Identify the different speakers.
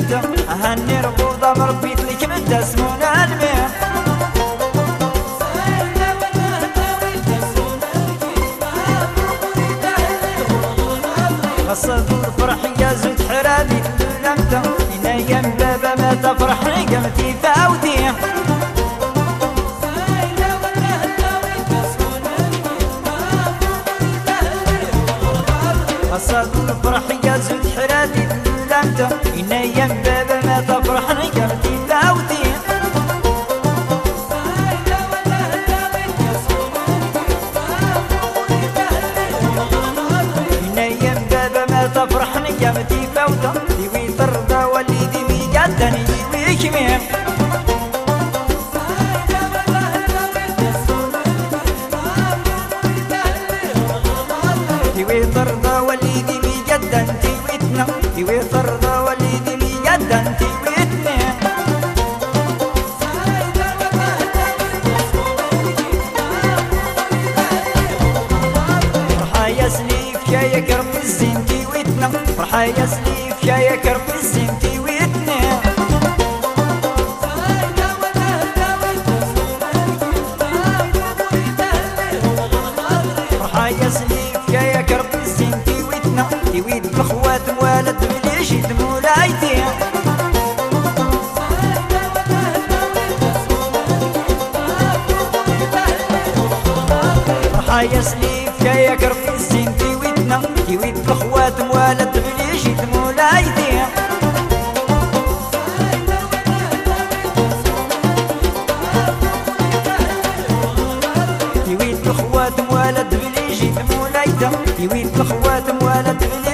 Speaker 1: مدة أهني ربوضة مربيت لك مدة سمونا المية الصدور فرحي يا زود حرابي لمتة إنا يم بابا ما تفرحني قمتي فاودي الصدور فرحي يا زود حرابي لمتة إنا يم بابا ما تفرحني قمتي فاودي تفرحني قامتي فوضى يوي طردة واللي مي قدني يوي كمين يوي طردة واللي مي قدن تيويتنا يوي طردة واللي مي قدن تيويتنا فرحة يا سليف يا كرم الزين فرحة يا سليف يا كرب الزين تيويتنا فرحة يا سليف يا كرب الزين تيويتنا تيويت بخوات موالد بليش مولايتي فرحة يا سليف يا كرب الزين تيويتنا تيويت بخوات موالد بليش مولايتي تيويت بخوات موالد بليش مولايتي تيويت بخوات موالد بليش